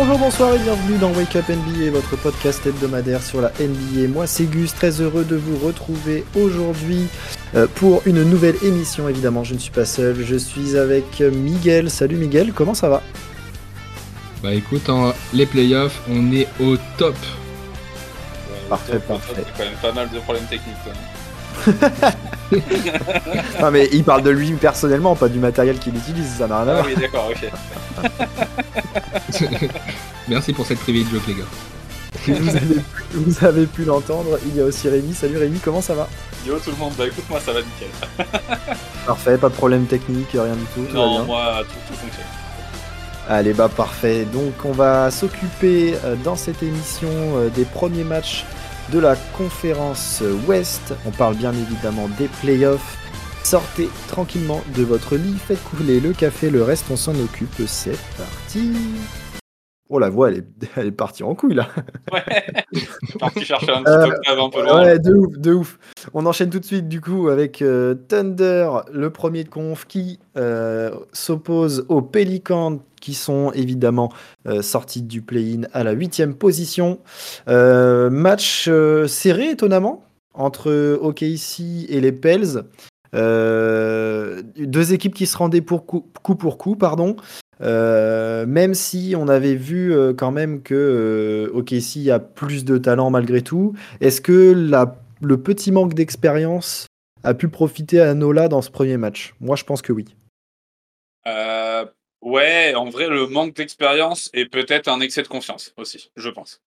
Bonsoir et bienvenue dans Wake Up NBA, votre podcast hebdomadaire sur la NBA. Moi c'est Gus, très heureux de vous retrouver aujourd'hui pour une nouvelle émission. Évidemment, je ne suis pas seul, je suis avec Miguel. Salut Miguel, comment ça va ? Bah écoute, les playoffs, on est au top. Parfait. Il y a quand même pas mal de problèmes techniques. Non mais il parle de lui personnellement, pas du matériel qu'il utilise, ça n'a rien à voir. Ah oui, d'accord, ok. Merci pour cette private joke, les gars. Vous avez pu l'entendre, il y a aussi Rémi. Salut Rémi, comment ça va ? Yo tout le monde, bah écoute, moi ça va nickel. Parfait, pas de problème technique, rien du tout. Non, moi tout fonctionne. Allez, bah parfait. Donc on va s'occuper dans cette émission des premiers matchs de la conférence Ouest. On parle bien évidemment des playoffs. Sortez tranquillement de votre lit, faites couler le café, le reste on s'en occupe. C'est parti. Oh, la voix elle est partie en couille là. Ouais, je suis parti chercher un petit octave un peu loin. Ouais, de ouf. On enchaîne tout de suite du coup avec Thunder, le premier de conf, qui s'oppose aux Pelicans, qui sont évidemment sortis du play-in à la 8e position. Match serré étonnamment entre OKC et les Pels. Deux équipes qui se rendaient coup pour coup, pardon. Même si on avait vu quand même que OKC a plus de talent malgré tout. Est-ce que le petit manque d'expérience a pu profiter à Nola dans ce premier match ? Moi, je pense que oui. Ouais, en vrai, le manque d'expérience et peut-être un excès de confiance aussi, je pense.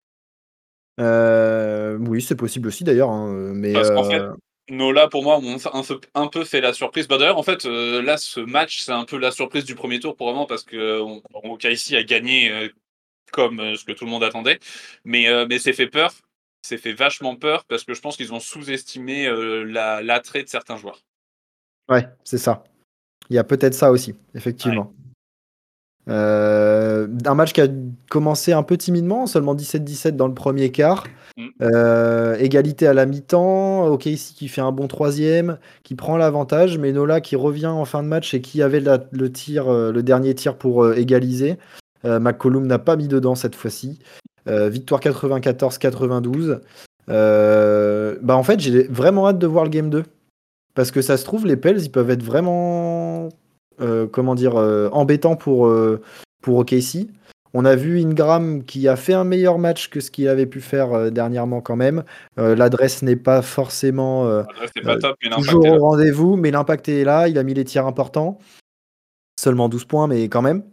Oui, c'est possible aussi d'ailleurs. Mais parce qu'en fait, Nola, pour moi, ont un peu fait la surprise. Bah d'ailleurs, en fait, là, ce match, c'est un peu la surprise du premier tour, pour vraiment, parce que OKC a gagné comme ce que tout le monde attendait. Mais c'est fait peur. C'est fait vachement peur, parce que je pense qu'ils ont sous-estimé l'attrait de certains joueurs. Ouais, c'est ça. Il y a peut-être ça aussi, effectivement. Ouais. Un match qui a commencé un peu timidement, seulement 17-17 dans le premier quart. Égalité à la mi-temps, OKC qui fait un bon troisième, qui prend l'avantage, mais Nola qui revient en fin de match et qui avait le dernier tir pour égaliser. McCollum n'a pas mis dedans cette fois-ci. Victoire 94-92. En fait, j'ai vraiment hâte de voir le Game 2. Parce que ça se trouve, les Pels, ils peuvent être vraiment embêtants pour OKC. On a vu Ingram qui a fait un meilleur match que ce qu'il avait pu faire dernièrement quand même. L'adresse n'est pas forcément pas top, mais toujours au rendez-vous, mais l'impact est là. Il a mis les tirs importants. Seulement 12 points, mais quand même.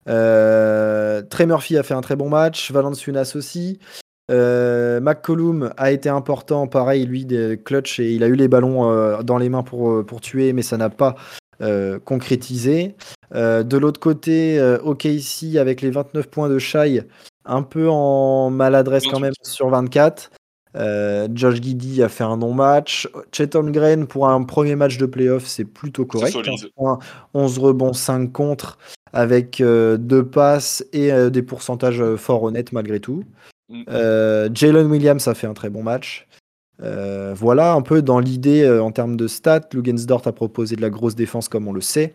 Trey Murphy a fait un très bon match. Valanciunas aussi. McCollum a été important, pareil, lui, des clutch, et il a eu les ballons dans les mains pour tuer, mais ça n'a pas concrétisé. De l'autre côté, OKC avec les 29 points de Shai, un peu en maladresse quand même sur 24. Josh Giddey a fait un non-match. Chet Holmgren, pour un premier match de playoff, c'est plutôt correct. 15 points, 11 rebonds, 5 contres, avec 2 passes et des pourcentages fort honnêtes malgré tout. Jalen Williams a fait un très bon match. Voilà un peu dans l'idée en termes de stats. Luguensdorf a proposé de la grosse défense comme on le sait,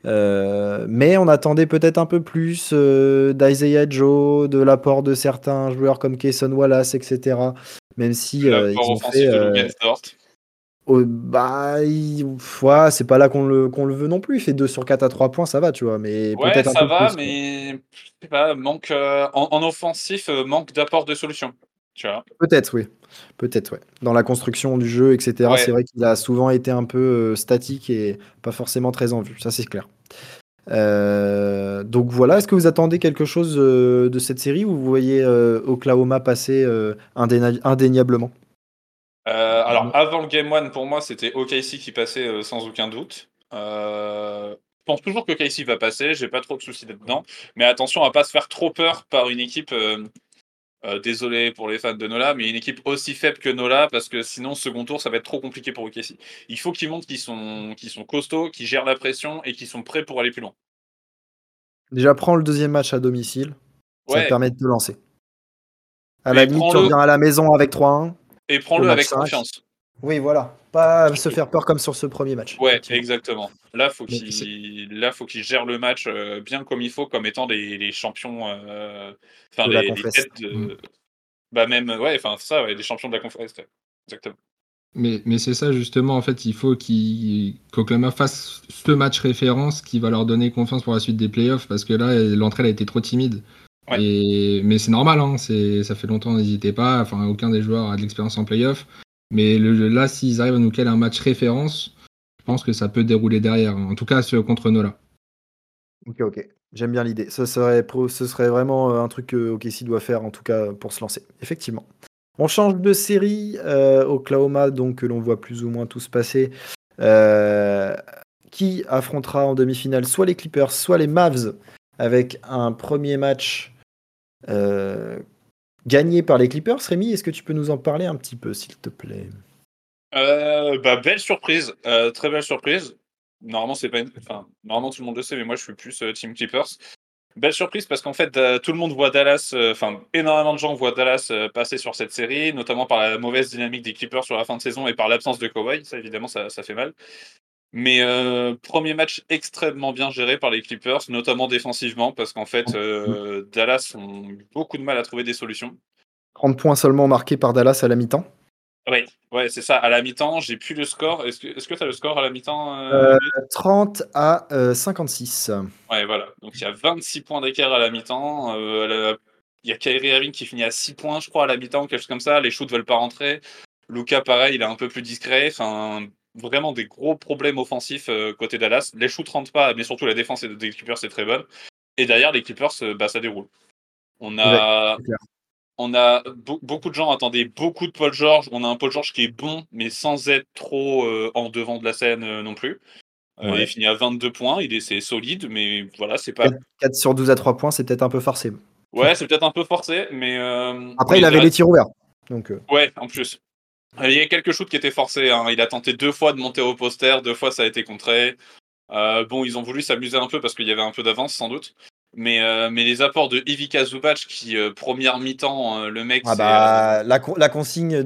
mais on attendait peut-être un peu plus d'Isaiah Joe, de l'apport de certains joueurs comme Cason Wallace, etc. Même si ils ont fait c'est pas là qu'on le veut non plus. Il fait 2 sur 4 à 3 points, ça va, tu vois, mais ouais, peut-être un ça peu va, plus, mais je sais pas, manque en offensif, manque d'apport de solution, tu vois. Peut-être, oui. Peut-être, ouais. Dans la construction du jeu, etc. Ouais. C'est vrai qu'il a souvent été un peu statique et pas forcément très en vue. Ça, c'est clair. Donc voilà, est-ce que vous attendez quelque chose de cette série ou vous voyez Oklahoma passer indéniablement ? Alors, avant le Game 1, pour moi, c'était OKC qui passait sans aucun doute. Je pense toujours que OKC va passer, j'ai pas trop de soucis là-dedans. Mais attention à pas se faire trop peur par une équipe... désolé pour les fans de Nola, mais une équipe aussi faible que Nola, parce que sinon, second tour, ça va être trop compliqué pour OKC. Il faut qu'ils montrent qu'ils sont costauds, qu'ils gèrent la pression et qu'ils sont prêts pour aller plus loin. Déjà, prends le deuxième match à domicile. Ça te permet de te lancer. À la limite, tu reviens à la maison avec 3-1. Et prends-le avec confiance. Oui, voilà. Pas se faire peur comme sur ce premier match, Ouais, effectivement. exactement. Là, Mais c'est faut qu'ils gèrent le match bien comme il faut, comme étant les champions, enfin De la les confesse. têtes de, bah même, ouais, enfin c'est ça, ouais, les champions de la conférence. Ouais. Exactement. mais c'est ça justement, en fait, il faut qu'Oklahoma fasse ce match référence qui va leur donner confiance pour la suite des playoffs, parce que là, l'entrée elle a été trop timide. Ouais. Mais c'est normal, hein, ça fait longtemps, n'hésitez pas, enfin, aucun des joueurs a de l'expérience en playoff. Mais là, s'ils arrivent à nous caler un match référence, je pense que ça peut dérouler derrière, hein. En tout cas, contre Nola. Ok, ok. J'aime bien l'idée. Ce serait vraiment un truc que OKC doit faire, en tout cas, pour se lancer. Effectivement. On change de série. Oklahoma, donc, que l'on voit plus ou moins tous passer. Euh, qui affrontera en demi-finale soit les Clippers, soit les Mavs, avec un premier match euh, gagné par les Clippers. Rémi, est-ce que tu peux nous en parler un petit peu, s'il te plaît? Bah, belle surprise, très belle surprise. Normalement, c'est pas enfin, normalement tout le monde le sait, mais moi je suis plus Team Clippers. Belle surprise parce qu'en fait, tout le monde voit Dallas, enfin énormément de gens voient Dallas passer sur cette série, notamment par la mauvaise dynamique des Clippers sur la fin de saison et par l'absence de Kawhi. Ça, évidemment, ça fait mal. Mais premier match extrêmement bien géré par les Clippers, notamment défensivement, parce qu'en fait, Dallas ont eu beaucoup de mal à trouver des solutions. 30 points seulement marqués par Dallas à la mi-temps. Ouais, ouais, c'est ça. À la mi-temps, j'ai plus le score. Est-ce que tu as le score à la mi-temps, Euh, Brice? 30 à 56. Ouais, voilà. Donc il y a 26 points d'écart à la mi-temps. Il y a Kyrie Irving qui finit à 6 points, je crois, à la mi-temps, quelque chose comme ça. Les shoots veulent pas rentrer. Luka, pareil, il est un peu plus discret. Enfin, vraiment des gros problèmes offensifs côté Dallas. Les shoots rentrent pas, mais surtout la défense des Clippers c'est très bonne. Et derrière, les Clippers, bah, ça déroule. On Ouais, a, c'est clair. on a beaucoup de gens attendaient beaucoup de Paul George. On a un Paul George qui est bon, mais sans être trop en devant de la scène non plus. Il Ouais. finit à 22 points. C'est solide, mais voilà, c'est pas. 4 sur 12 à 3 points, c'est peut-être un peu forcé. Ouais, c'est peut-être un peu forcé, Après, mais il avait les tirs ouverts. Donc, ouais, en plus. Il y a quelques shoots qui étaient forcés, hein. Il a tenté 2 fois de monter au poster, 2 fois ça a été contré. Bon, ils ont voulu s'amuser un peu parce qu'il y avait un peu d'avance sans doute. Mais les apports de Ivica Zubac qui, première mi-temps, le mec ah c'est, bah, la consigne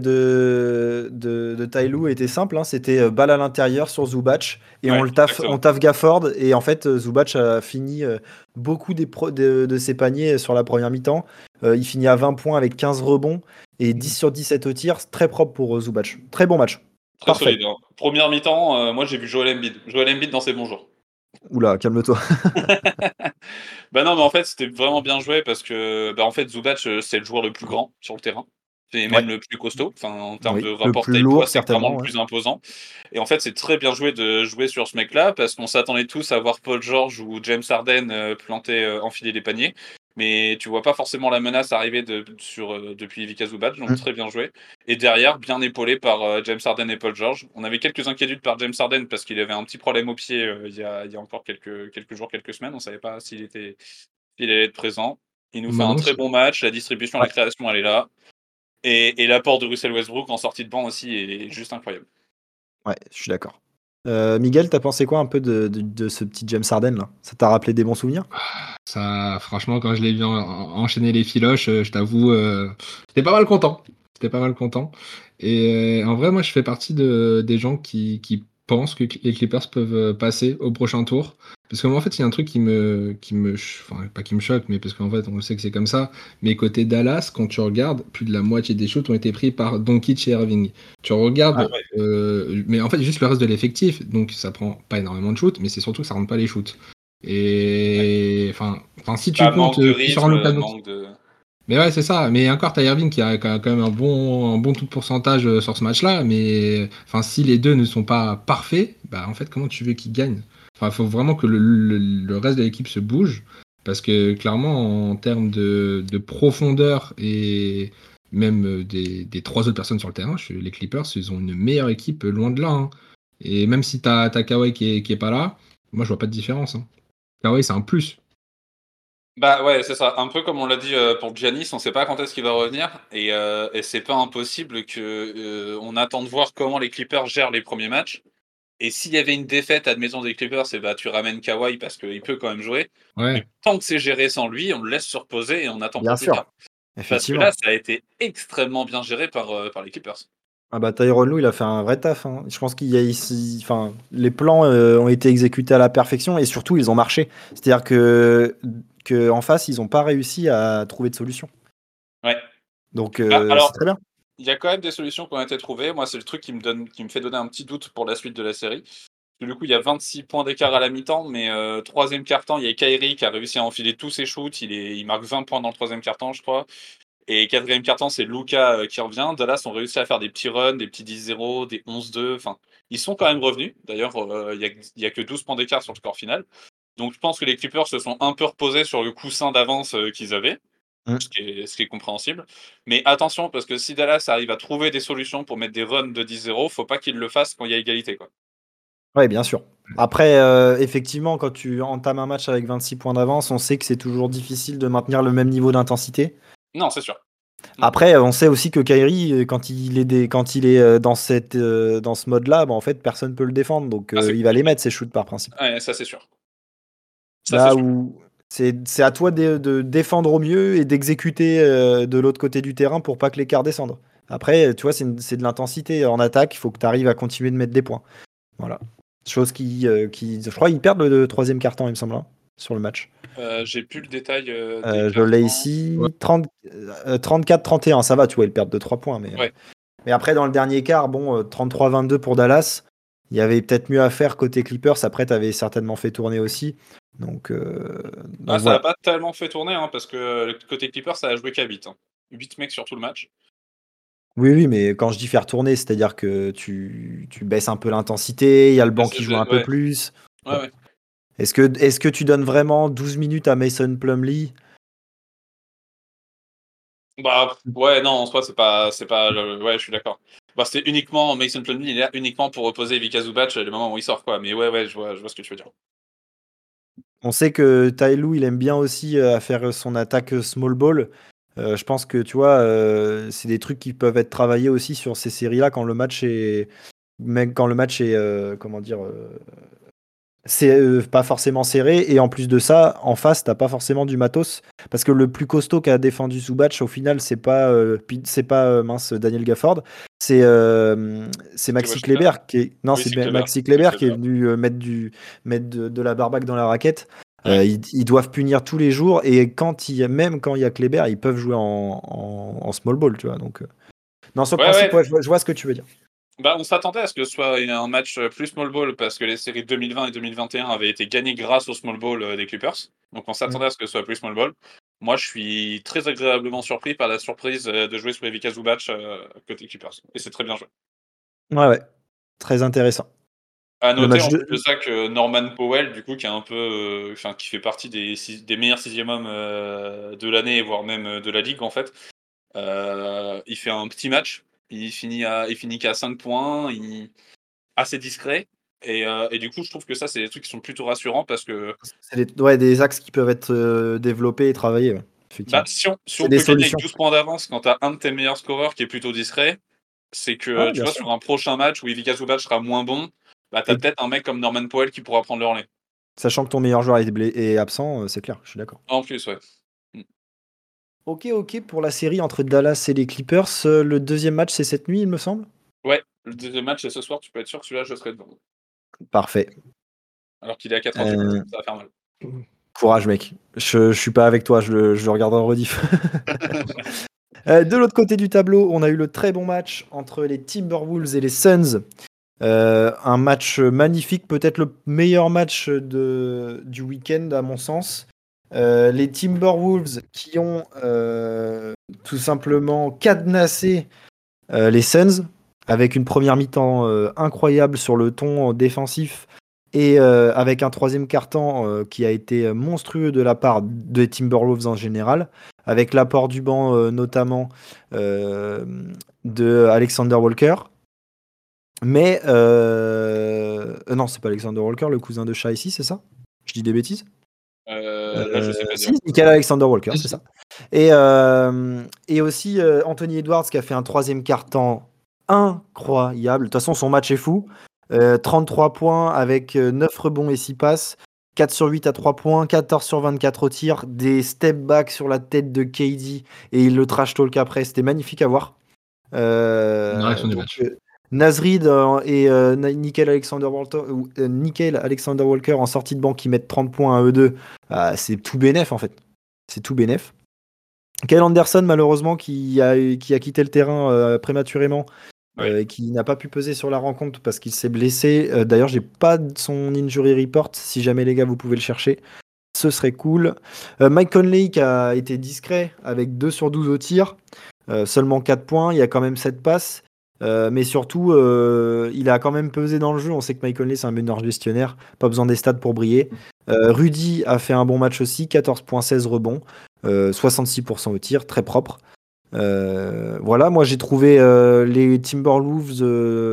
de Tai Lou était simple, hein, c'était balle à l'intérieur sur Zubac et ouais, on exactement. taffe Gafford. Et en fait, Zubac a fini beaucoup de ses paniers sur la première mi-temps. Il finit à 20 points avec 15 rebonds et 10 sur 17 au tir. Très propre pour Zubac. Très bon match. Très Parfait. solide, hein. Première mi-temps, moi j'ai vu Joel Embiid. Joel Embiid dans ses bons jours. Oula, calme-toi. Bah non, mais en fait, c'était vraiment bien joué parce que, bah, en fait, Zubac, c'est le joueur le plus grand sur le terrain et Ouais, même le plus costaud. Enfin, en termes de oui. Le rapport plus taille-poids, lourd, c'est clairement certainement. le Ouais. plus imposant. Et en fait, c'est très bien joué de jouer sur ce mec-là parce qu'on s'attendait tous à voir Paul George ou James Harden planter, enfiler des paniers. Mais tu vois pas forcément la menace arriver depuis Ivica Zubac, donc Mm. très bien joué. Et derrière, bien épaulé par James Harden et Paul George. On avait quelques inquiétudes par James Harden parce qu'il avait un petit problème au pied il y a encore quelques jours, quelques semaines. On savait pas il allait être présent. Il nous fait un Maintenant, très bon match. La distribution, la Ouais, création, elle est là. Et l'apport de Russell Westbrook en sortie de banc aussi est juste incroyable. ouais, je suis d'accord. Miguel, t'as pensé quoi un peu de ce petit James Harden là? Ça t'a rappelé des bons souvenirs? ça, franchement, quand je l'ai vu enchaîner les filoches, je t'avoue, j'étais pas mal content. J'étais pas mal content. Et en vrai, moi, je fais partie des gens qui pensent que les Clippers peuvent passer au prochain tour. Parce que moi, en fait, il y a un truc enfin, pas qui me choque, mais parce qu'en fait, on sait que c'est comme ça. Mais côté Dallas, quand tu regardes, plus de la moitié des shoots ont été pris par Doncic et Irving. Tu Ouais. regardes, mais en fait, juste le reste de l'effectif. Donc, ça prend pas énormément de shoots, mais c'est surtout que ça rentre pas les shoots. Ouais. Et enfin, si tu Bah, comptes manque de différents Lucas rythme, Doncic. manque de. Mais ouais, c'est ça. Mais encore, t'as Irving qui a quand même un bon taux de pourcentage sur ce match-là. Mais enfin, si les deux ne sont pas parfaits, bah en fait, comment tu veux qu'ils gagnent? Enfin, il faut vraiment que le reste de l'équipe se bouge. Parce que clairement, en termes de profondeur et même des trois autres personnes sur le terrain, les Clippers, ils ont une meilleure équipe loin de là, hein. Et même si t'as Kawhi qui est pas là, moi je vois pas de différence, hein. Kawhi, c'est un plus. Bah ouais, c'est ça. Un peu comme on l'a dit pour Giannis, on sait pas quand est-ce qu'il va revenir. Et c'est pas impossible que on attende de voir comment les Clippers gèrent les premiers matchs. Et s'il y avait une défaite, admettons, des Clippers, c'est bah tu ramènes Kawhi parce qu'il peut quand même jouer. Mais Ouais. tant que c'est géré sans lui, on le laisse se reposer et on attend Bien pour plus sûr, tard. Parce que là, effectivement. ça a été extrêmement bien géré par les Clippers. Ah bah Tyronn Lue, il a fait un vrai taf, hein. Je pense qu'il y a ici, enfin, les plans ont été exécutés à la perfection et surtout ils ont marché. C'est-à-dire que en face, ils n'ont pas réussi à trouver de solution. Ouais. Donc c'est Alors, très bien. il y a quand même des solutions qui ont été trouvées. Moi, c'est le truc qui me fait donner un petit doute pour la suite de la série. Du coup, il y a 26 points d'écart à la mi-temps, mais troisième quart-temps, il y a Kyrie qui a réussi à enfiler tous ses shoots. Il marque 20 points dans le troisième quart-temps, je crois. Et quatrième quart-temps, c'est Luka qui revient. Dallas ont réussi à faire des petits runs, des petits 10-0, des 11-2. Enfin, ils sont quand même revenus. D'ailleurs, il y a que 12 points d'écart sur le score final. Donc, je pense que les Clippers se sont un peu reposés sur le coussin d'avance qu'ils avaient, Mm. ce qui est compréhensible. Mais attention, parce que si Dallas arrive à trouver des solutions pour mettre des runs de 10-0, faut pas qu'ils le fassent quand il y a égalité, quoi. Ouais, bien sûr. Après, effectivement, quand tu entames un match avec 26 points d'avance, on sait que c'est toujours difficile de maintenir le même niveau d'intensité. Non, c'est sûr. Après, on sait aussi que Kyrie, quand il est dans ce mode-là, bah, en fait, personne peut le défendre. Donc, Ah, c'est il va les compliqué. mettre, ses shoots par principe. Ouais, ça, c'est sûr. Ça, c'est Là sûr. où c'est à toi de défendre au mieux et d'exécuter de l'autre côté du terrain pour pas que l'écart descende. Après, tu vois, c'est de l'intensité en attaque. Il faut que tu arrives à continuer de mettre des points. Voilà. Chose je crois qu'ils perdent le troisième quart-temps, il me semble, hein, sur le match. J'ai plus le détail des Je l'ai cartons. ici. Ouais. 34-31, ça va, tu vois, ils perdent de 3 points. Ouais. Mais après, dans le dernier quart, bon, 33-22 pour Dallas. Il y avait peut-être mieux à faire côté Clippers. Après, tu avais certainement fait tourner aussi. Donc Ah, ça n'a voilà. pas tellement fait tourner, hein, parce que le côté Clipper, ça a joué qu'à 8. 8 mecs sur tout le match. Oui, oui, mais quand je dis faire tourner, c'est-à-dire que tu baisses un peu l'intensité, il y a le banc qui joue un peu Ouais, plus. ouais, Bon. ouais. Est-ce que tu donnes vraiment 12 minutes à Mason Plumlee? Bah, ouais, non, en soi, ouais, je suis d'accord. Bah, c'était uniquement, Mason Plumlee, il est là uniquement pour reposer Ivica Zubac le moment où il sort, quoi. Mais ouais, je vois ce que tu veux dire. On sait que Ty Lue, il aime bien aussi à faire son attaque small ball. Je pense que tu vois, c'est des trucs qui peuvent être travaillés aussi sur ces séries-là quand le match est, même quand le match est, comment dire, c'est pas forcément serré. Et en plus de ça, en face, t'as pas forcément du matos parce que le plus costaud qui a défendu Zubac, au final, c'est pas mince Daniel Gafford, c'est C'est Maxi Washington? Kleber qui est, non, Oui, c'est c'est Kleber. Maxi C'est Kleber qui est Kleber. venu mettre de la barbaque dans la raquette. Ouais. Ils doivent punir tous les jours et même quand il y a Kleber, ils peuvent jouer en small ball, tu vois. Donc, dans ce Ouais, principe, ouais. ouais, je vois ce que tu veux dire. Bah, on s'attendait à ce que ce soit un match plus small ball parce que les séries 2020 et 2021 avaient été gagnées grâce au small ball des Clippers. Donc on Mm. s'attendait à ce que ce soit plus small ball. Moi, je suis très agréablement surpris par la surprise de jouer sur Ivica Zubac côté Clippers. Et c'est très bien joué. Ouais, ouais, très intéressant. À Le noter match en de, plus de ça que Norman Powell, du coup, qui est un peu, enfin, qui fait partie des meilleurs sixième hommes de l'année, voire même de la ligue en fait. Il fait un petit match. Il finit qu'à 5 points. Assez discret. Et du coup, je trouve que ça, c'est des trucs qui sont plutôt rassurants parce que C'est des axes qui peuvent être développés et travaillés, ouais, bah, effectivement. si C'est on des peut gagner avec solutions. 12 points d'avance quand t'as un de tes meilleurs scoreurs qui est plutôt discret, c'est que Ouais, tu bien vois, sûr. sur un prochain match où Ivica Zubac sera moins bon, bah, t'as Et peut-être un mec comme Norman Powell qui pourra prendre le relais. sachant que ton meilleur joueur est absent, c'est clair, je suis d'accord. En plus, ouais. Mm. Ok, ok, pour la série entre Dallas et les Clippers, le deuxième match c'est cette nuit, il me semble. Ouais, le deuxième match, c'est ce soir, tu peux être sûr que celui-là, je serai devant. Parfait. Alors qu'il est à 4h du matin, Euh, ça va faire mal. Courage, mec. Je suis pas avec toi, je le regarderai en rediff. De l'autre côté du tableau, on a eu le très bon match entre les Timberwolves et les Suns. Un match magnifique, peut-être le meilleur match du week-end à mon sens. Les Timberwolves qui ont tout simplement cadenassé les Suns avec une première mi-temps incroyable sur le ton défensif et avec un troisième quart-temps qui a été monstrueux de la part des Timberwolves en général, avec l'apport du banc notamment euh, de Alexander Walker. Mais non, c'est pas Alexander Walker, le cousin de Shai ici, c'est ça? Je dis des bêtises? Là, je sais pas dire. Si, Michael Alexander Walker, Si, c'est si. ça. Et aussi Anthony Edwards qui a fait un troisième quart-temps incroyable. De toute façon, son match est fou. 33 points avec 9 rebonds et 6 passes. 4 sur 8 à 3 points, 14 sur 24 au tir, des step back sur la tête de KD et il le trash talk après. C'était magnifique à voir. Direction du Donc, match. Nasrid et Nickel Alexander-Walker en sortie de banque qui mettent 30 points à eux deux, c'est tout bénef en fait. C'est tout bénef. Kyle Anderson, malheureusement, qui a quitté le terrain prématurément et qui n'a pas pu peser sur la rencontre parce qu'il s'est blessé. D'ailleurs, j'ai pas son injury report. Si jamais les gars, vous pouvez le chercher, ce serait cool. Mike Conley qui a été discret avec 2 sur 12 au tir, seulement 4 points. Il y a quand même 7 passes. Mais surtout, il a quand même pesé dans le jeu. On sait que Mike Conley, c'est un meneur gestionnaire. Pas besoin des stats pour briller. Rudy a fait un bon match aussi. 14 points, 16 rebonds. 66% au tir, très propre. Voilà, moi j'ai trouvé les Timberwolves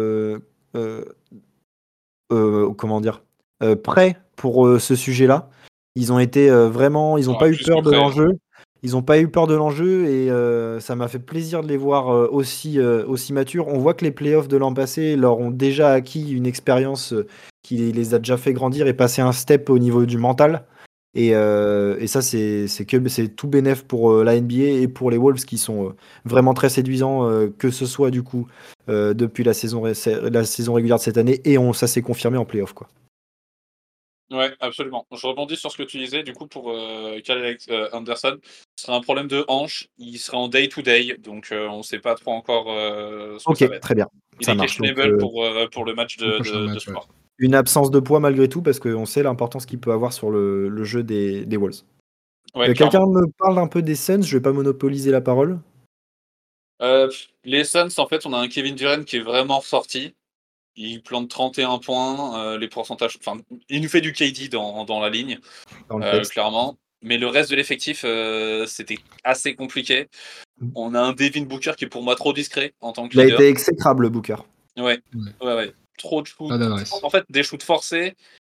comment dire prêts pour ce sujet-là. Ils ont été vraiment, ils n'ont pas eu Plus que peur de prêt. l'enjeu. Ils n'ont pas eu peur de l'enjeu et ça m'a fait plaisir de les voir aussi matures. On voit que les playoffs de l'an passé leur ont déjà acquis une expérience qui les a déjà fait grandir et passer un step au niveau du mental. Et ça, c'est tout bénef pour la NBA et pour les Wolves qui sont vraiment très séduisants, que ce soit du coup depuis la saison régulière de cette année et ça s'est confirmé en playoff, quoi. Ouais, absolument. Je rebondis sur ce que tu disais, du coup, pour Kyle Anderson. Ce serait un problème de hanche. Il serait en day-to-day, donc on ne sait pas trop encore ce que ça va Ok, être. très bien, Il ça est marche. Donc questionable pour le match Le de, prochain de match, ce ouais. soir. une absence de poids malgré tout parce qu'on sait l'importance qu'il peut avoir sur le jeu des Wolves. Ouais, Quelqu'un clairement. me parle un peu des Suns, je vais pas monopoliser la parole. Les Suns, en fait, on a un Kevin Durant qui est vraiment ressorti. Il plante 31 points, les pourcentages. Enfin, il nous fait du KD dans la ligne, Dans le texte. clairement. Mais le reste de l'effectif, c'était assez compliqué. On a un Devin Booker qui est pour moi trop discret en tant que Il a leader. été exécrable, Booker. Ouais, Ouais. ouais. Trop de shoots. Pas d'adresse. En fait, des shoots forcés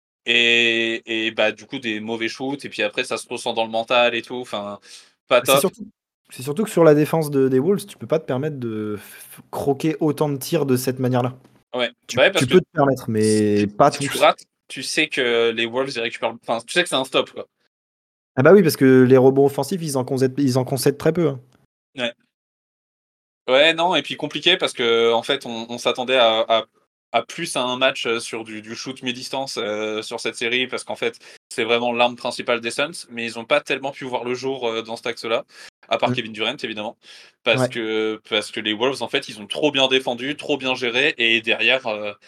et bah du coup des mauvais shoots. Et puis après, ça se ressent dans le mental et tout. Enfin, pas C'est top. surtout que sur la défense des Wolves, tu peux pas te permettre de croquer autant de tirs de cette manière-là. Ouais, Tu, bah ouais, parce tu que peux te permettre, mais pas si tu tous. rates, tu sais que les Wolves ils récupèrent. Enfin, tu sais que c'est un stop, quoi. Ah bah oui, parce que les rebonds offensifs, ils en concèdent très peu, hein. Ouais. Ouais, non, et puis compliqué parce que en fait, on s'attendait à plus à un match sur du shoot mi-distance sur cette série parce qu'en fait, c'est vraiment l'arme principale des Suns, mais ils n'ont pas tellement pu voir le jour dans cet axe-là, à part Mm. Kevin Durant évidemment, parce Ouais. que les Wolves en fait, ils ont trop bien défendu, trop bien géré, et derrière,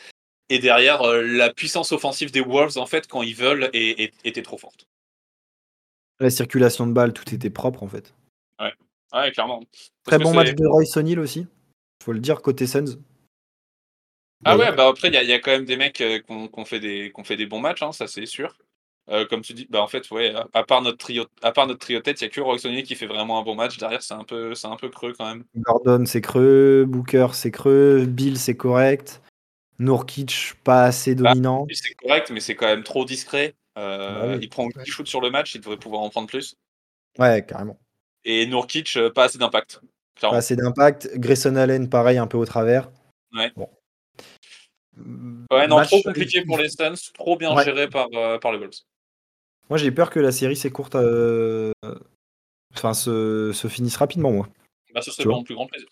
la puissance offensive des Wolves en fait, quand ils veulent, était trop forte. La circulation de balles, tout était propre en fait. Ouais, ouais, clairement. Parce Très que bon match c'est de Royce O'Neal aussi, faut le dire, côté Suns, Ah ouais, d'ailleurs. bah après, il y a quand même des mecs qui ont fait des bons matchs, hein, ça c'est sûr. Comme tu dis, bah en fait, ouais, à part notre trio tête, il y a que Royce O'Neal qui fait vraiment un bon match. Derrière, c'est un peu creux quand même. Gordon, c'est creux. Booker, c'est creux. Bill, c'est correct. Nurkic, pas assez Bah, dominant. c'est correct, mais c'est quand même trop discret. Bah oui. Il prend Ouais. 10 shoots sur le match, il devrait pouvoir en prendre plus. Ouais, carrément. Et Nurkic, pas assez d'impact, Pas clairement. assez d'impact. Grayson Allen, pareil, un peu au travers. Ouais. Bon. Ouais, non, trop Match. compliqué pour les Suns, trop bien Ouais. géré par les Wolves. Moi, j'ai peur que la série s'écourte. Enfin, se finisse rapidement, moi. Bah, ce serait Tu vois. pour mon plus grand plaisir.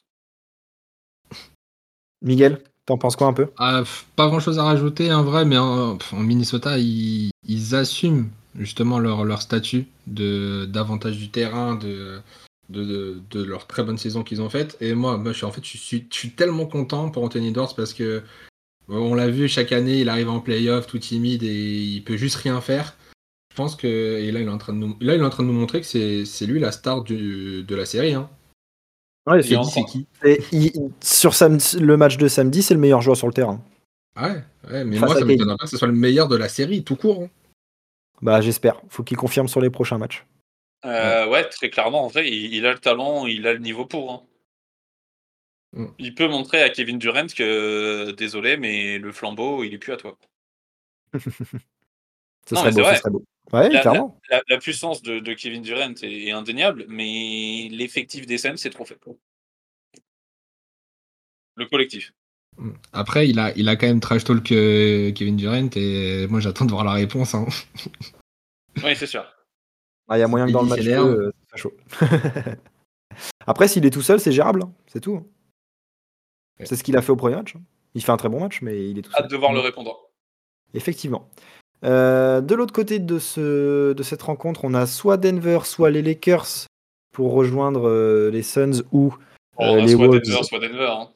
Miguel, t'en penses quoi un peu? Pas grand chose à rajouter en vrai, mais en Minnesota, ils assument justement leur statut d'avantage du terrain, de leur très bonne saison qu'ils ont faite. Et moi je suis tellement content pour Anthony Edwards parce que on l'a vu chaque année, il arrive en playoff tout timide et il peut juste rien faire. Je pense que et là il est en train de nous montrer que c'est lui la star de la série, hein. Ouais, Il est en KD, c'est train. qui? sur le match de samedi, c'est le meilleur joueur sur le terrain. Ouais, mais Face moi à ça KD. m'étonnerait pas que ce soit le meilleur de la série tout court, hein. Bah, j'espère. Faut qu'il confirme sur les prochains matchs. Ouais. Ouais, très clairement, en vrai, il a le talent, il a le niveau pour, hein. Mm. Il peut montrer à Kevin Durant que désolé, mais le flambeau, il est plus à toi. Ce Non, serait mais c'est beau, ce vrai. serait beau. Ouais, La, la, clairement. la puissance de Kevin Durant est indéniable, mais l'effectif des Suns, c'est trop faible. Le collectif. Après, il a quand même trash talk Kevin Durant et moi j'attends de voir la réponse, hein. Oui, c'est sûr. Ah, il y a Si moyen que dans le KD match 2, s'énerve, ça soit chaud. Après, s'il est tout seul, c'est gérable, hein. C'est tout, hein. C'est ce qu'il a fait au premier match. Il fait un très bon match, mais il est tout seul. Hâte de voir le répondant. Effectivement. De l'autre côté de cette rencontre, on a soit Denver, soit les Lakers pour rejoindre les Suns ou On a les soit Wolves. Denver, soit Denver. Hein.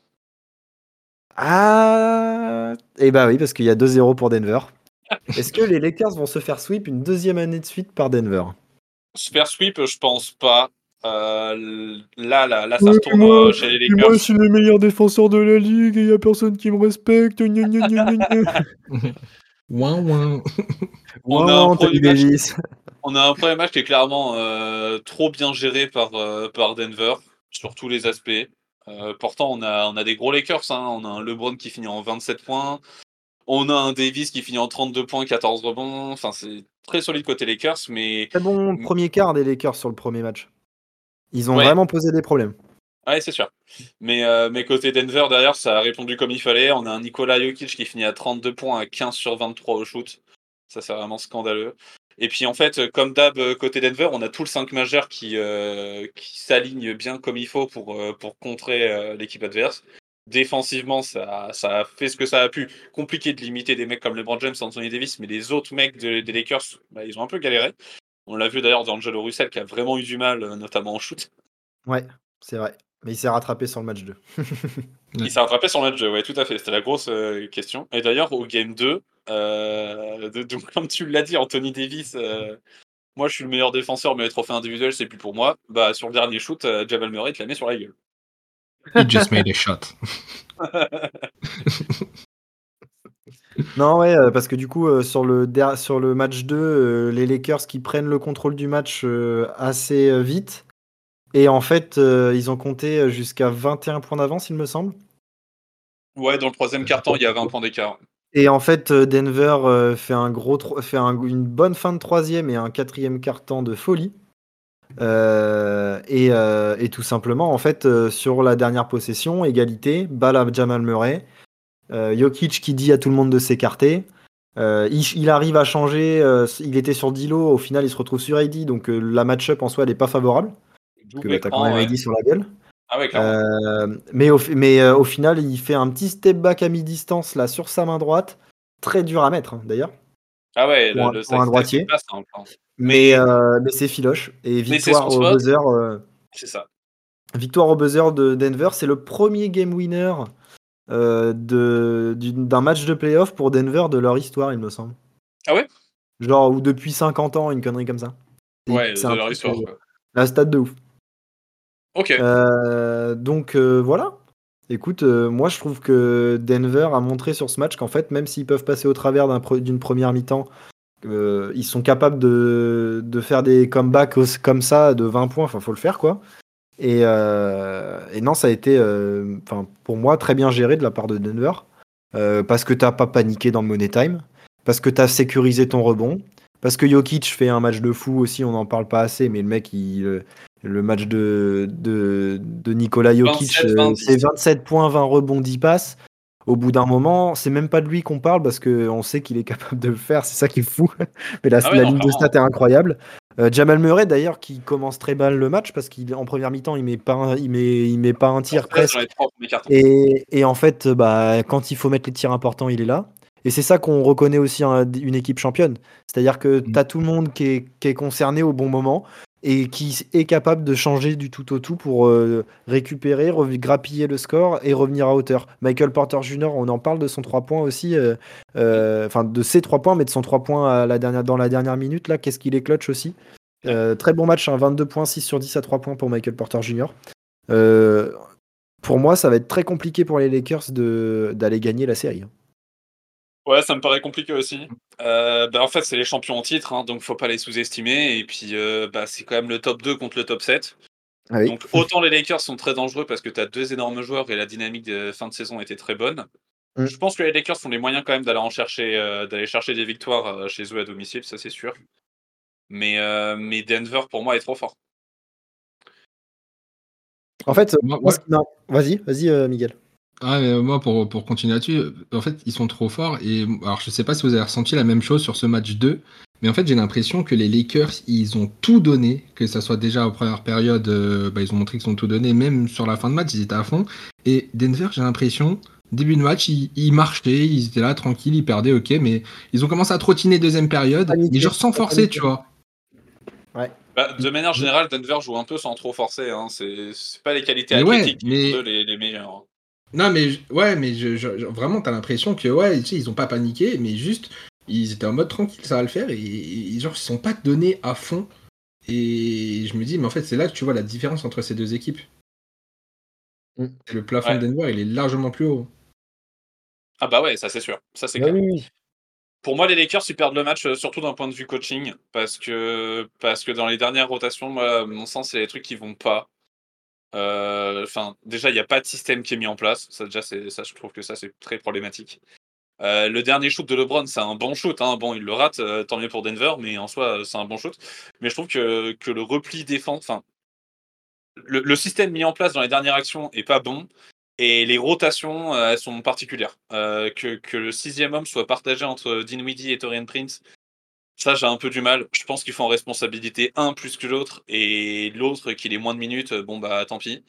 Ah, et bah oui, parce qu'il y a 2-0 pour Denver. Est-ce que les Lakers vont se faire sweep une deuxième année de suite par Denver? Super sweep, je pense pas. Là, ça retourne chez les Lakers. Moi, je suis le meilleur défenseur de la ligue et il n'y a personne qui me respecte. Ouin, ouin. On a un Anthony premier match. Davis. On a un premier match qui est clairement trop bien géré par Denver sur tous les aspects. Pourtant, on a des gros Lakers. Hein. On a un LeBron qui finit en 27 points. On a un Davis qui finit en 32 points, 14 rebonds. Enfin, c'est très solide côté Lakers. Mais Très bon premier quart des Lakers sur le premier match. Ils ont Ouais. vraiment posé des problèmes. Ouais, c'est sûr. Mais côté Denver, derrière, ça a répondu comme il fallait. On a un Nikola Jokic qui finit à 32 points à 15 sur 23 au shoot. Ça, c'est vraiment scandaleux. Et puis, en fait, comme d'hab, côté Denver, on a tout le 5 majeur qui s'aligne bien comme il faut pour contrer l'équipe adverse. Défensivement, ça a fait ce que ça a pu. Compliqué de limiter des mecs comme LeBron James, Anthony Davis, mais les autres mecs des Lakers, bah, ils ont un peu galéré. On l'a vu d'ailleurs d'Angelo Russell qui a vraiment eu du mal, notamment en shoot. Ouais, c'est vrai. Mais il s'est rattrapé sur le match 2. Il s'est rattrapé sur le match, ouais, tout à fait. C'était la grosse question. Et d'ailleurs, au game 2, donc, comme tu l'as dit, Anthony Davis, moi je suis le meilleur défenseur, mais les trophées individuels, c'est plus pour moi. Bah, sur le dernier shoot, Jamal Murray te l'a mis sur la gueule. He just made a shot. Non, ouais, parce que du coup, sur le match 2, les Lakers qui prennent le contrôle du match assez vite. Et en fait, ils ont compté jusqu'à 21 points d'avance, il me semble. Ouais, dans le troisième quart-temps, il y a 20 points d'écart. Et en fait, Denver fait une bonne fin de troisième et un quatrième quart-temps de folie. Et tout simplement, en fait, sur la dernière possession, égalité, balle à Jamal Murray. Jokic qui dit à tout le monde de s'écarter. Il arrive à changer. Il était sur Dilo. Au final, il se retrouve sur AD. Donc la match-up en soi, elle n'est pas favorable. Parce que t'as quand même AD sur la gueule. Ah ouais, clairement. Mais au final, il fait un petit step back à mi-distance là sur sa main droite. Très dur à mettre, hein, d'ailleurs. Ah ouais, pour un droitier. Passe, hein, mais c'est filoche. Et victoire au buzzer. C'est ça. Victoire au buzzer de Denver. C'est le premier game winner d'un match de playoff pour Denver de leur histoire, il me semble. Ah ouais? Genre, ou depuis 50 ans, une connerie comme ça. Ouais, c'est de leur histoire. La stat de ouf. Ok. Donc voilà. Écoute, moi je trouve que Denver a montré sur ce match qu'en fait, même s'ils peuvent passer au travers d'une première mi-temps, ils sont capables de faire des comebacks comme ça de 20 points. Enfin, faut le faire quoi. Et non, ça a été, pour moi, très bien géré de la part de Denver. Parce que t'as pas paniqué dans le Money Time. Parce que t'as sécurisé ton rebond. Parce que Jokic fait un match de fou aussi, on n'en parle pas assez, mais le mec, le match de Nikola Jokic, c'est 27 points, 20 rebonds, 10 passes. Au bout d'un moment, c'est même pas de lui qu'on parle parce qu'on sait qu'il est capable de le faire, c'est ça qui est fou. Mais la ligne de stats est incroyable. Jamal Murray d'ailleurs qui commence très mal le match parce qu'en première mi-temps il met pas un tir presque. Et en fait, quand il faut mettre les tirs importants, il est là. Et c'est ça qu'on reconnaît aussi une équipe championne. C'est-à-dire que tu as tout le monde qui est concerné au bon moment et qui est capable de changer du tout au tout pour récupérer, grappiller le score et revenir à hauteur. Michael Porter Jr., on en parle de son 3 points aussi, de ses 3 points, mais de son 3 points dans la dernière minute, là, qu'est-ce qu'il est clutch aussi. Très bon match, 22 points, 6 sur 10 à 3 points pour Michael Porter Jr. Pour moi, ça va être très compliqué pour les Lakers d'aller gagner la série. Ouais, ça me paraît compliqué aussi. En fait, c'est les champions en titre, hein, donc faut pas les sous-estimer. Et puis, c'est quand même le top 2 contre le top 7. Ah oui. Donc, autant les Lakers sont très dangereux parce que tu as 2 énormes joueurs et la dynamique de fin de saison était très bonne. Je pense que les Lakers ont les moyens quand même d'aller chercher des victoires chez eux à domicile, ça c'est sûr. Mais Denver, pour moi, est trop fort. En fait, vas-y, Miguel. Ah, mais moi, pour continuer là-dessus, en fait, ils sont trop forts. Et alors, je sais pas si vous avez ressenti la même chose sur ce match 2, Mais en fait, j'ai l'impression que les Lakers, ils ont tout donné, que ça soit déjà en première période, ils ont montré qu'ils ont tout donné, même sur la fin de match, ils étaient à fond. Et Denver, j'ai l'impression, début de match, ils marchaient, ils étaient là, tranquilles, ils perdaient, ok, mais ils ont commencé à trottiner deuxième période, mais genre sans forcer, tu vois. Ouais. De manière générale, Denver joue un peu sans trop forcer. Hein. C'est pas les qualités Mais ouais, athlétiques qui mais- sont les meilleures. Hein. Non, mais vraiment, t'as l'impression que, ouais, tu sais, ils ont pas paniqué, mais juste, ils étaient en mode tranquille, ça va le faire, et genre, ils sont pas donnés à fond. Et je me dis, mais en fait, c'est là que tu vois la différence entre ces deux équipes. Mm. Le plafond Ouais. de Denver, il est largement plus haut. Ah bah ouais, ça c'est sûr. Ça c'est Bah clair. oui. Pour moi, les Lakers, ils perdent le match, surtout d'un point de vue coaching, parce que dans les dernières rotations, moi, à mon sens, c'est les trucs qui vont pas. Enfin, déjà, il n'y a pas de système qui est mis en place. Ça, déjà, ça, je trouve que ça, c'est très problématique. Le dernier shoot de LeBron, c'est un bon shoot. Hein. Bon, il le rate, tant mieux pour Denver, mais en soi, c'est un bon shoot. Mais je trouve que le repli défense, enfin, le système mis en place dans les dernières actions est pas bon. Et les rotations, elles sont particulières. Que le sixième homme soit partagé entre Dinwiddie et Taurean Prince, ça, j'ai un peu du mal. Je pense qu'il faut en responsabilité un plus que l'autre, et l'autre qu'il ait moins de minutes, bon bah tant pis.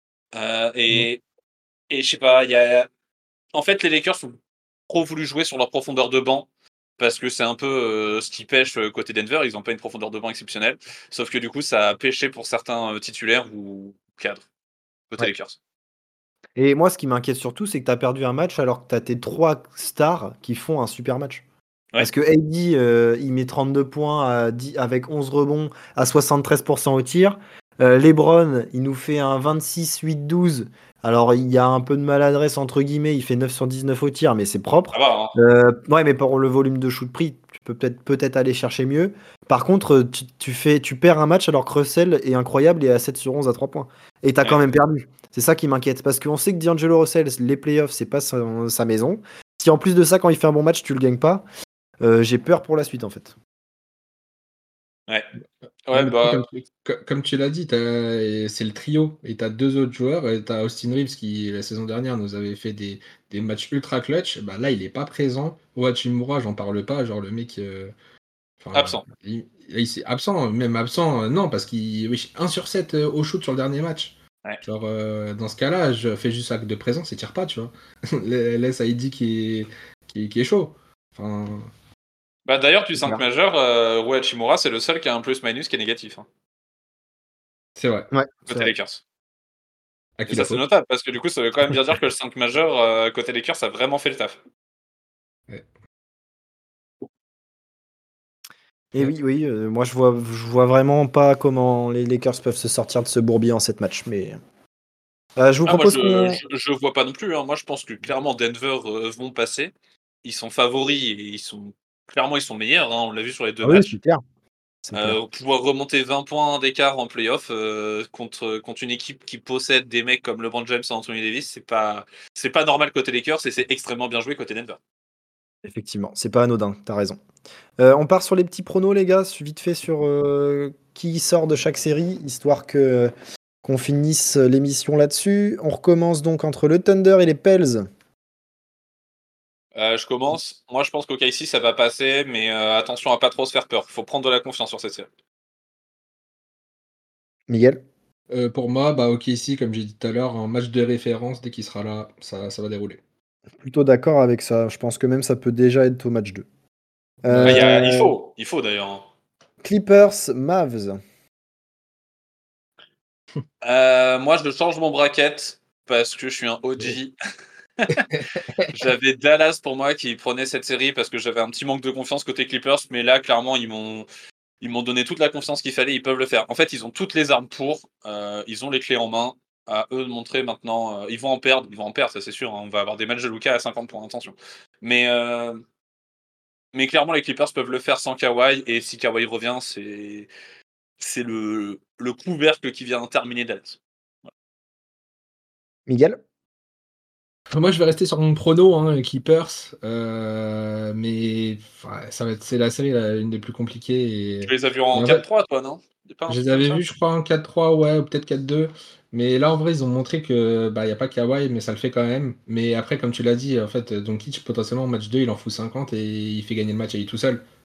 Et je sais pas, en fait, les Lakers ont trop voulu jouer sur leur profondeur de banc, parce que c'est un peu ce qui pêche côté Denver. Ils n'ont pas une profondeur de banc exceptionnelle. Sauf que du coup, ça a pêché pour certains titulaires ou cadres côté Ouais. Lakers. Et moi, ce qui m'inquiète surtout, c'est que tu as perdu un match alors que tu as tes 3 stars qui font un super match. Ouais. Parce que AD, il met 32 points avec 11 rebonds à 73% au tir. LeBron, il nous fait un 26-8-12. Alors, il y a un peu de maladresse, entre guillemets. Il fait 9 sur 19 au tir, mais c'est propre. Ça va, hein. Ouais, mais pour le volume de shoot pris, tu peux peut-être aller chercher mieux. Par contre, tu perds un match alors que Russell est incroyable et à 7 sur 11 à 3 points. Et t'as Ouais. quand même perdu. C'est ça qui m'inquiète. Parce qu'on sait que D'Angelo Russell, les playoffs, c'est pas sa maison. Si en plus de ça, quand il fait un bon match, tu le gagnes pas, j'ai peur pour la suite en fait. Ouais. Ouais, Ouais, mais bah. comme tu l'as dit, c'est le trio. Et tu as deux autres joueurs. Tu as Austin Reeves qui, la saison dernière, nous avait fait des matchs ultra clutch. Bah, là, il n'est pas présent. Hachimura, j'en parle pas. Genre, le mec. Absent. Il s'est absent. Même absent, non, parce qu'il. Oui, 1 sur 7 au shoot sur le dernier match. Ouais. Genre, dans ce cas-là, je fais juste acte de présence et tire pas, tu vois. Laisse Heidi qui est chaud. Enfin. Bah, d'ailleurs, du C'est 5 clair. majeur, Rui Hachimura, c'est le seul qui a un plus-minus qui est négatif. Hein, C'est vrai. Ouais, c'est côté vrai. Lakers. À Et qui ça, la c'est faute? notable, parce que du coup, ça veut quand même bien dire que le 5 majeur, côté Lakers, a vraiment fait le taf. Ouais. Et oui, moi je vois vraiment pas comment les Lakers peuvent se sortir de ce bourbier en 7 matchs. Mais je vous Ah, moi, propose qu'on. je vois pas non plus. Hein. Moi, je pense que clairement, Denver vont passer. Ils sont favoris et clairement, ils sont meilleurs. Hein. On l'a vu sur les deux Ah oui, matchs. c'est clair. C'est clair. Pouvoir remonter 20 points d'écart en playoff contre une équipe qui possède des mecs comme LeBron James et Anthony Davis, c'est pas normal côté Lakers et c'est extrêmement bien joué côté Denver. Effectivement, c'est pas anodin, t'as raison. On part sur les petits pronos, les gars, vite fait sur qui sort de chaque série, histoire qu'on finisse l'émission là-dessus. On recommence donc entre le Thunder et les Pels. Je commence. Moi, je pense qu'OKC, ça va passer, mais attention à pas trop se faire peur. Faut prendre de la confiance sur cette série. Miguel? Pour moi, bah, OKC, comme j'ai dit tout à l'heure, un match de référence, dès qu'il sera là, ça va dérouler. Plutôt d'accord avec ça. Je pense que même ça peut déjà être au match 2. Ah, Ouais. il faut d'ailleurs. Hein. Clippers, Mavs. Moi, je change mon bracket parce que je suis un OG. J'avais Dallas pour moi qui prenait cette série parce que j'avais un petit manque de confiance côté Clippers, mais là, clairement, ils m'ont donné toute la confiance qu'il fallait, ils peuvent le faire. En fait, ils ont toutes les armes pour, ils ont les clés en main, à eux de montrer maintenant. Ils vont en perdre, ça c'est sûr. Hein. On va avoir des matchs de Luka à 50 points, attention. Mais clairement, les Clippers peuvent le faire sans Kawhi, et si Kawhi revient, c'est le couvercle qui vient terminer Dallas. Miguel? Moi, je vais rester sur mon prono, hein, Clippers, mais c'est la série une des plus compliquées. Tu les as vus en Mais en fait, 4-3, toi, non? Y a pas un je truc les comme avais ça? vus, je crois, en 4-3, ouais, ou peut-être 4-2. Mais là, en vrai, ils ont montré que bah, y a pas Kawhi, mais ça le fait quand même. Mais après, comme tu l'as dit, en fait, Doncic, potentiellement, au match 2, il en fout 50 et il fait gagner le match à lui tout seul.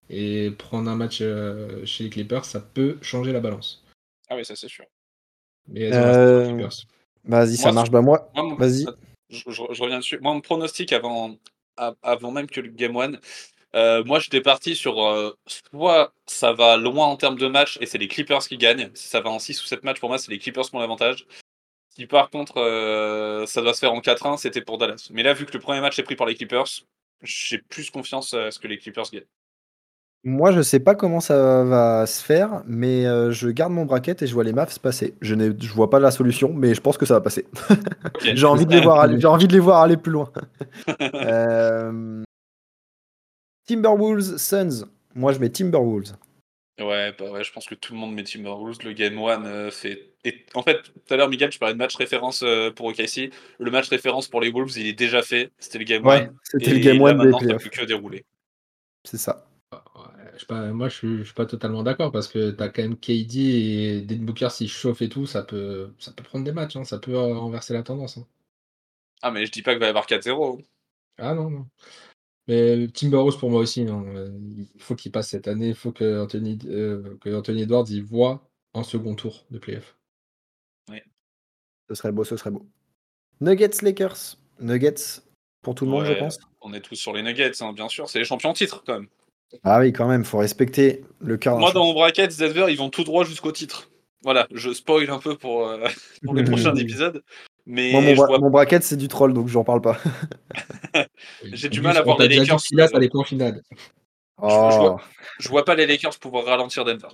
Et prendre un match chez les Clippers, ça peut changer la balance. Ah oui, ça c'est sûr. Mais elles ont resté sur les Euh, Clippers. Vas-y, ça Moi, marche. Bah, moi, moi, vas-y. je reviens dessus. Moi, mon pronostic avant même que le Game 1, moi j'étais parti sur soit ça va loin en termes de match et c'est les Clippers qui gagnent. Si ça va en 6 ou 7 matchs, pour moi, c'est les Clippers qui ont l'avantage. Si par contre ça doit se faire en 4-1, c'était pour Dallas. Mais là, vu que le premier match est pris par les Clippers, j'ai plus confiance à ce que les Clippers gagnent. Moi, je sais pas comment ça va se faire, mais je garde mon bracket et je vois les Mavs passer. Je vois pas la solution, mais je pense que ça va passer. Ok. J'ai envie de les voir aller, j'ai envie de les voir aller plus loin. Euh, Timberwolves, Suns. Moi, je mets Timberwolves. Ouais, bah ouais, je pense que tout le monde met Timberwolves. Le Game 1 fait. Et en fait, tout à l'heure, Miguel, tu parlais de match référence pour OKC. Le match référence pour les Wolves, il est déjà fait. C'était le Game 1. Ouais, c'était le Et game là, one des maintenant, ça playoffs. peut que dérouler. C'est ça. Ouais, moi, je suis pas totalement d'accord parce que t'as quand même KD et Devin Booker s'ils chauffent et tout, ça peut prendre des matchs, hein, ça peut renverser la tendance. Hein. Ah, mais je dis pas qu'il va y avoir 4-0. Ah non, non. Mais Timberwolves pour moi aussi, hein, il faut qu'il passe cette année, il faut que Anthony Edwards y voit en second tour de playoff. Ouais. Ce serait beau, ce serait beau. Nuggets, Lakers. Nuggets pour tout le monde, je Ouais, pense. on est tous sur les Nuggets, hein, bien sûr. C'est les champions en titre, quand même. Ah oui, quand même, faut respecter le cœur d'un Moi, dans champion. mon bracket, Denver, ils vont tout droit jusqu'au titre. Voilà, je spoil un peu pour, pour les prochains épisodes. Moi, Mais je vois. mon bracket, c'est du troll, donc j'en parle pas. J'ai En du mal plus, à on voir t'a les déjà dit Lakers. qu'il a allait pas en finale. Je vois, Oh. je vois pas les Lakers pouvoir ralentir Denver.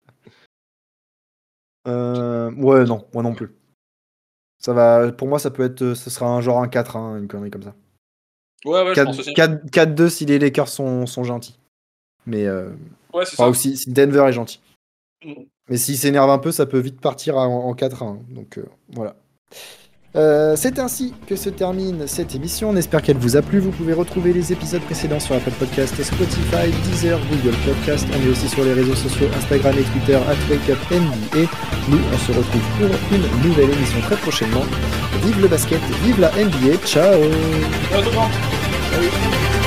Ouais, non, moi non plus. Ça va, pour moi, ça peut être, ce sera un genre un 4-1, une connerie comme ça. Ouais, je pense aussi. 4-2 si les Lakers sont gentils. Mais, Ouais, c'est enfin, ça. aussi, si Denver est gentil. Mm. Mais s'il s'énerve un peu, ça peut vite partir en 4-1. Donc, voilà. C'est ainsi que se termine cette émission. On espère qu'elle vous a plu. Vous pouvez retrouver les épisodes précédents sur Apple Podcast, Spotify, Deezer, Google Podcast. On est aussi sur les réseaux sociaux Instagram et Twitter @WakeUpNBA. Nous, on se retrouve pour une nouvelle émission très prochainement. Vive le basket, vive la NBA. Ciao. Ciao tout le monde. Salut.